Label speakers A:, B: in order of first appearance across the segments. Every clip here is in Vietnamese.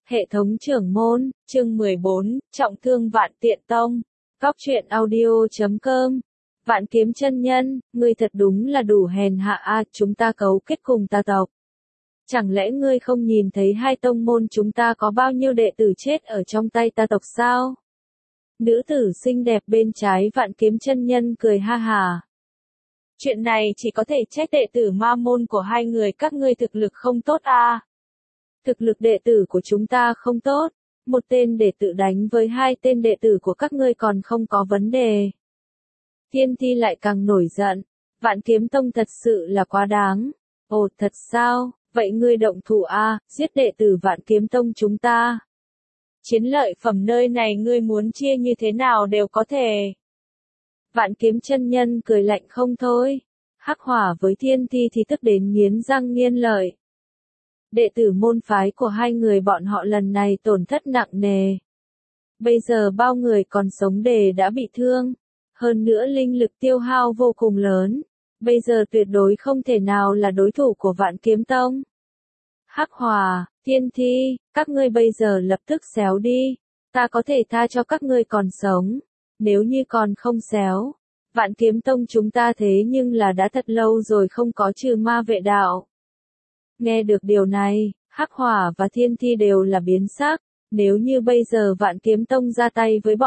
A: Hệ thống trưởng môn, chương 14, trọng thương Vạn Tiện Tông. Cóc truyện audio.com. Vạn Kiếm chân nhân, ngươi thật đúng là đủ hèn hạ a, chúng ta cấu kết cùng ta tộc. Chẳng lẽ ngươi không nhìn thấy hai tông môn chúng ta có bao nhiêu đệ tử chết ở trong tay ta tộc sao? Nữ tử xinh đẹp bên trái Vạn Kiếm chân nhân cười ha hà. Chuyện này chỉ có thể trách đệ tử ma môn của hai người các ngươi thực lực không tốt a. Thực lực đệ tử của chúng ta không tốt, một tên đệ tử đánh với hai tên đệ tử của các ngươi còn không có vấn đề. Thiên Thi lại càng nổi giận, Vạn Kiếm Tông thật sự là quá đáng. Ồ thật sao, vậy ngươi động thủ a, giết đệ tử Vạn Kiếm Tông chúng ta. Chiến lợi phẩm nơi này ngươi muốn chia như thế nào đều có thể. Vạn Kiếm chân nhân cười lạnh không thôi, Hắc Hỏa với Thiên Thi thì tức đến nghiến răng nghiến lợi. Đệ tử môn phái của hai người bọn họ lần này tổn thất nặng nề. Bây giờ bao người còn sống đã bị thương, hơn nữa linh lực tiêu hao vô cùng lớn, bây giờ tuyệt đối không thể nào là đối thủ của Vạn Kiếm Tông. Hắc Hỏa, Thiên Thi, các ngươi bây giờ lập tức xéo đi, ta có thể tha cho các ngươi còn sống, nếu như còn không xéo. Vạn Kiếm Tông chúng ta thế nhưng là đã thật lâu rồi không có trừ ma vệ đạo. Nghe được điều này, Hắc Hỏa và Thiên Thi đều là biến sắc, nếu như bây giờ Vạn Kiếm Tông ra tay với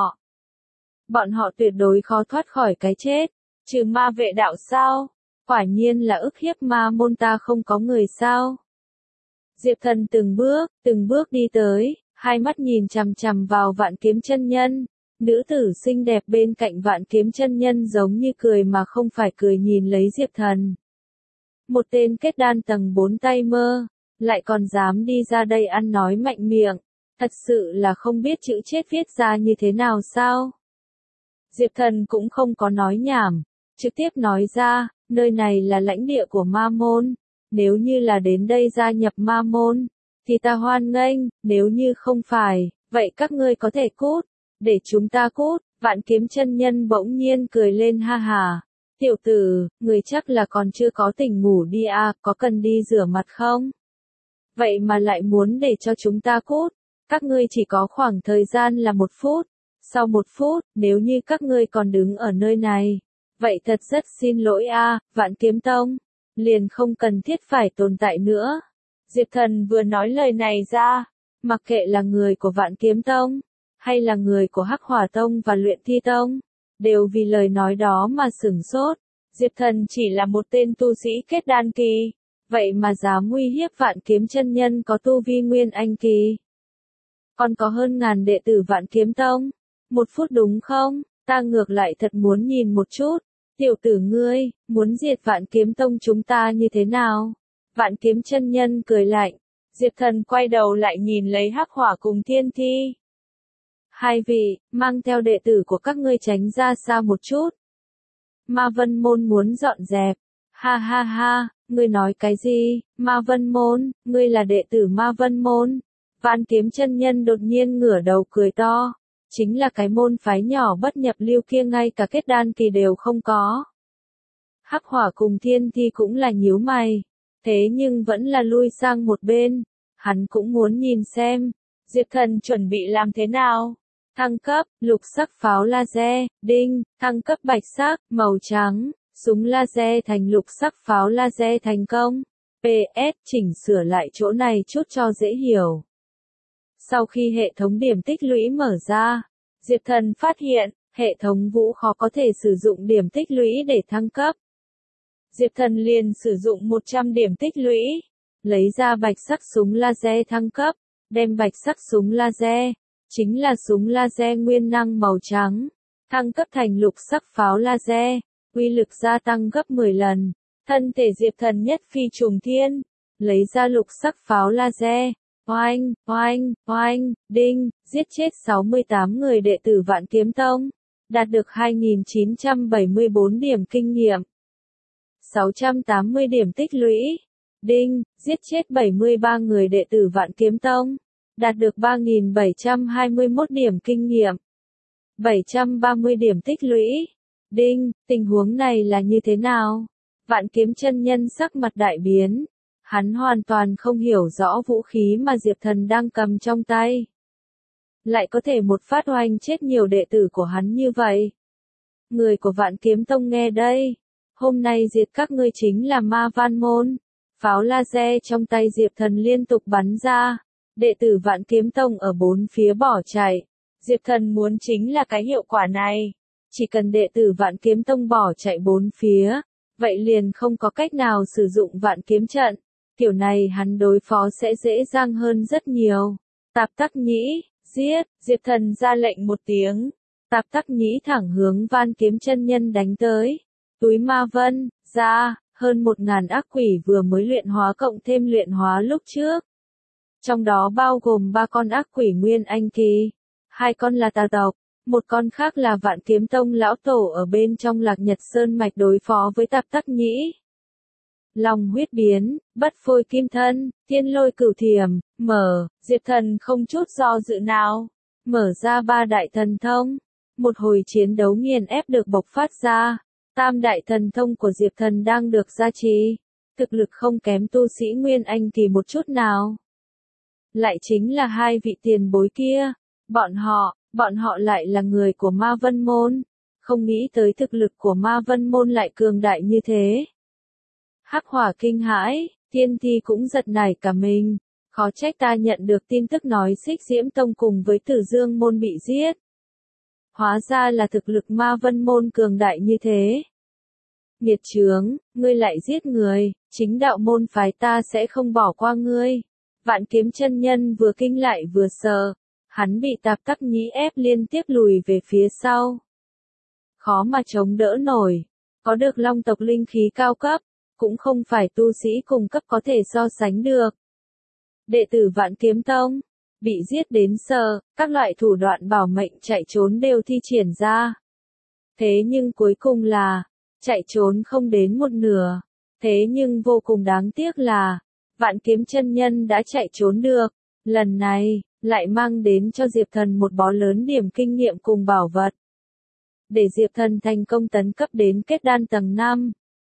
A: bọn họ tuyệt đối khó thoát khỏi cái chết. Trừ ma vệ đạo sao? Quả nhiên là ức hiếp ma môn ta không có người sao? Diệp Thần từng bước đi tới, hai mắt nhìn chằm chằm vào Vạn Kiếm chân nhân. Nữ tử xinh đẹp bên cạnh Vạn Kiếm chân nhân giống như cười mà không phải cười nhìn lấy Diệp Thần. Một tên kết đan tầng 4 tay mơ, lại còn dám đi ra đây ăn nói mạnh miệng, thật sự là không biết chữ chết viết ra như thế nào sao? Diệp Thần cũng không có nói nhảm, trực tiếp nói ra, nơi này là lãnh địa của ma môn, nếu như là đến đây gia nhập ma môn, thì ta hoan nghênh, nếu như không phải, vậy các ngươi có thể cút, để chúng ta cút. Vạn Kiếm chân nhân bỗng nhiên cười lên ha hà. Tiểu tử, người chắc là còn chưa có tỉnh ngủ đi à, có cần đi rửa mặt không? Vậy mà lại muốn để cho chúng ta cút, các ngươi chỉ có khoảng thời gian là 1 phút, sau 1 phút, nếu như các ngươi còn đứng ở nơi này, vậy thật rất xin lỗi a, Vạn Kiếm Tông, liền không cần thiết phải tồn tại nữa. Diệp Thần vừa nói lời này ra, mặc kệ là người của Vạn Kiếm Tông, hay là người của Hắc Hỏa Tông và Luyện Thi Tông, đều vì lời nói đó mà sửng sốt. Diệp Thần chỉ là một tên tu sĩ kết đan kỳ, vậy mà dám uy hiếp Vạn Kiếm chân nhân có tu vi nguyên anh kỳ. Còn có hơn ngàn đệ tử Vạn Kiếm Tông. 1 phút đúng không? Ta ngược lại thật muốn nhìn một chút. Tiểu tử ngươi, muốn diệt Vạn Kiếm Tông chúng ta như thế nào? Vạn Kiếm chân nhân cười lạnh. Diệp Thần quay đầu lại nhìn lấy Hắc Hỏa cùng Thiên Thi. Hai vị, mang theo đệ tử của các ngươi tránh ra xa một chút. Ma Vân Môn muốn dọn dẹp. Ha ha ha, ngươi nói cái gì? Ma Vân Môn, ngươi là đệ tử Ma Vân Môn. Vạn Kiếm chân nhân đột nhiên ngửa đầu cười to. Chính là cái môn phái nhỏ bất nhập lưu kia ngay cả kết đan kỳ đều không có. Hắc Hỏa cùng Thiên Thi cũng là nhíu mày. Thế nhưng vẫn là lui sang một bên. Hắn cũng muốn nhìn xem. Diệp Thần chuẩn bị làm thế nào? Thăng cấp, lục sắc pháo laser, đinh, thăng cấp bạch sắc, màu trắng, súng laser thành lục sắc pháo laser thành công. PS, chỉnh sửa lại chỗ này chút cho dễ hiểu. Sau khi hệ thống điểm tích lũy mở ra, Diệp Thần phát hiện, hệ thống vũ khó có thể sử dụng điểm tích lũy để thăng cấp. Diệp Thần liền sử dụng 100 điểm tích lũy, lấy ra bạch sắc súng laser thăng cấp, đem bạch sắc súng laser, chính là súng laser nguyên năng màu trắng, thăng cấp thành lục sắc pháo laser, uy lực gia tăng gấp 10 lần. Thân thể Diệp Thần nhất phi trùng thiên, lấy ra lục sắc pháo laser, oanh, oanh, oanh, đinh, giết chết 68 người đệ tử Vạn Kiếm Tông, đạt được 2.974 điểm kinh nghiệm, 680 điểm tích lũy, đinh, giết chết 73 người đệ tử Vạn Kiếm Tông, đạt được 3.721 điểm kinh nghiệm, 730 điểm tích lũy, đinh, tình huống này là như thế nào? Vạn Kiếm chân nhân sắc mặt đại biến, Hắn hoàn toàn không hiểu rõ vũ khí mà Diệp Thần đang cầm trong tay. Lại có thể một phát oanh chết nhiều đệ tử của hắn như vậy. Người của Vạn Kiếm Tông nghe đây. Hôm nay diệt các ngươi chính là Ma Văn Môn. Pháo laser trong tay Diệp Thần liên tục bắn ra. Đệ tử Vạn Kiếm Tông ở bốn phía bỏ chạy. Diệp Thần muốn chính là cái hiệu quả này. Chỉ cần đệ tử Vạn Kiếm Tông bỏ chạy bốn phía, vậy liền không có cách nào sử dụng Vạn Kiếm Trận. Kiểu này hắn đối phó sẽ dễ dàng hơn rất nhiều. Tạp Tắc Nhĩ, giết, Diệp Thần ra lệnh một tiếng. Tạp Tắc Nhĩ thẳng hướng Vạn Kiếm chân nhân đánh tới. Túi ma vân, ra, hơn 1000 ác quỷ vừa mới luyện hóa cộng thêm luyện hóa lúc trước. Trong đó bao gồm 3 con ác quỷ nguyên anh kỳ, 2 con là tà tộc, một con khác là Vạn Kiếm Tông lão tổ ở bên trong Lạc Nhật Sơn mạch đối phó với Tạp Tắc Nhĩ. Long huyết biến, bất phôi kim thân, thiên lôi cửu thiểm, mở, Diệp Thần không chút do dự nào, mở ra 3 đại thần thông. Một hồi chiến đấu nghiền ép được bộc phát ra, tam đại thần thông của Diệp Thần đang được gia trì, thực lực không kém tu sĩ Nguyên Anh kỳ một chút nào. Lại chính là 2 vị tiền bối kia, bọn họ lại là người của Ma Vân Môn, không nghĩ tới thực lực của Ma Vân Môn lại cường đại như thế. Hắc Hỏa kinh hãi, Thiên Thi cũng giật nảy cả mình, khó trách ta nhận được tin tức nói Xích Diễm Tông cùng với Tử Dương Môn bị giết. Hóa ra là thực lực Ma Vân Môn cường đại như thế. Nghiệt chướng, ngươi lại giết người, chính đạo môn phái ta sẽ không bỏ qua ngươi. Vạn Kiếm chân nhân vừa kinh lại vừa sợ, hắn bị Tạp Tắc Nhĩ ép liên tiếp lùi về phía sau. Khó mà chống đỡ nổi, có được long tộc linh khí cao cấp, cũng không phải tu sĩ cùng cấp có thể so sánh được. Đệ tử Vạn Kiếm Tông, bị giết đến sợ, các loại thủ đoạn bảo mệnh chạy trốn đều thi triển ra. Thế nhưng cuối cùng là, chạy trốn không đến một nửa. Thế nhưng vô cùng đáng tiếc là, Vạn Kiếm chân nhân đã chạy trốn được. Lần này, lại mang đến cho Diệp Thần một bó lớn điểm kinh nghiệm cùng bảo vật. Để Diệp Thần thành công tấn cấp đến kết đan tầng 5.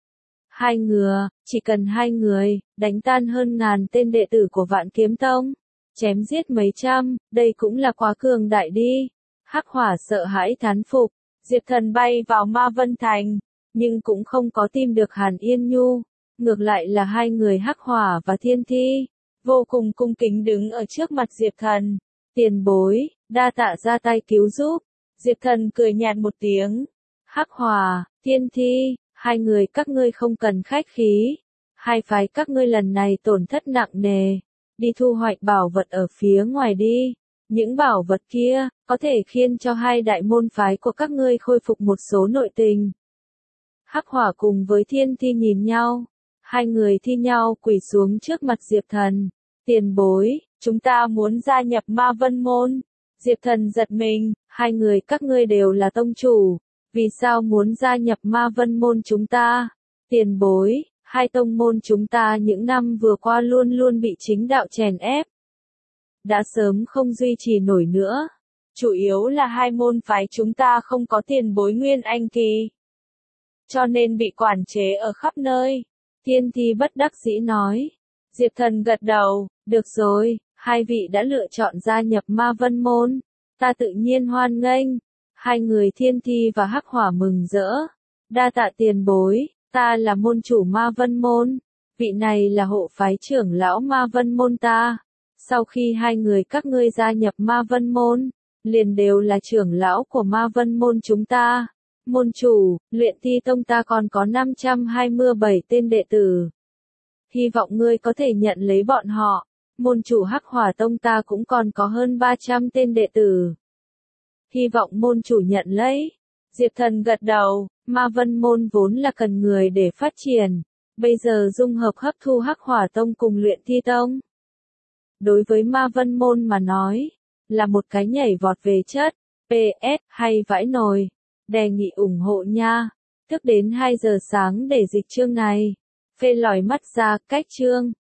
A: Chỉ cần 2 người, đánh tan hơn 1000 tên đệ tử của Vạn Kiếm Tông. Chém giết mấy trăm, đây cũng là quá cường đại đi. Hắc Hỏa sợ hãi thán phục, Diệp Thần bay vào Ma Vân Thành, nhưng cũng không có tìm được Hàn Yên Nhu. Ngược lại là 2 người Hắc Hỏa và Thiên Thi, vô cùng cung kính đứng ở trước mặt Diệp Thần. Tiền bối, đa tạ ra tay cứu giúp. Diệp Thần cười nhạt một tiếng. Hắc Hỏa, Thiên Thi, 2 người các ngươi không cần khách khí. 2 phái các ngươi lần này tổn thất nặng nề. Đi thu hoạch bảo vật ở phía ngoài đi. Những bảo vật kia, có thể khiến cho 2 đại môn phái của các ngươi khôi phục một số nội tình. Hắc Hỏa cùng với Thiên Thi nhìn nhau. 2 người thi nhau quỳ xuống trước mặt Diệp Thần. Tiền bối, chúng ta muốn gia nhập Ma Vân Môn. Diệp Thần giật mình, 2 người các ngươi đều là tông chủ. Vì sao muốn gia nhập Ma Vân Môn chúng ta? Tiền bối, 2 tông môn chúng ta những năm vừa qua luôn luôn bị chính đạo chèn ép. Đã sớm không duy trì nổi nữa. Chủ yếu là 2 môn phái chúng ta không có tiền bối Nguyên Anh kỳ. Cho nên bị quản chế ở khắp nơi. Thiên Thi bất đắc dĩ nói. Diệp Thần gật đầu, được rồi, 2 vị đã lựa chọn gia nhập Ma Vân Môn. Ta tự nhiên hoan nghênh. 2 người Thiên Thi và Hắc Hỏa mừng rỡ. Đa tạ tiền bối, ta là môn chủ Ma Vân Môn. Vị này là hộ phái trưởng lão Ma Vân Môn ta. Sau khi 2 người các ngươi gia nhập Ma Vân Môn, liền đều là trưởng lão của Ma Vân Môn chúng ta. Môn chủ, Luyện Thi Tông ta còn có 527 tên đệ tử. Hy vọng ngươi có thể nhận lấy bọn họ. Môn chủ Hắc Hỏa Tông ta cũng còn có hơn 300 tên đệ tử. Hy vọng môn chủ nhận lấy. Diệp Thần gật đầu, Ma Vân Môn vốn là cần người để phát triển. Bây giờ dung hợp hấp thu Hắc Hỏa Tông cùng Luyện Thi Tông. Đối với Ma Vân Môn mà nói, là một cái nhảy vọt về chất. PS, hay vãi nồi. Đề nghị ủng hộ nha. Thức đến 2 giờ sáng để dịch chương này. Phê lòi mắt ra, cách chương.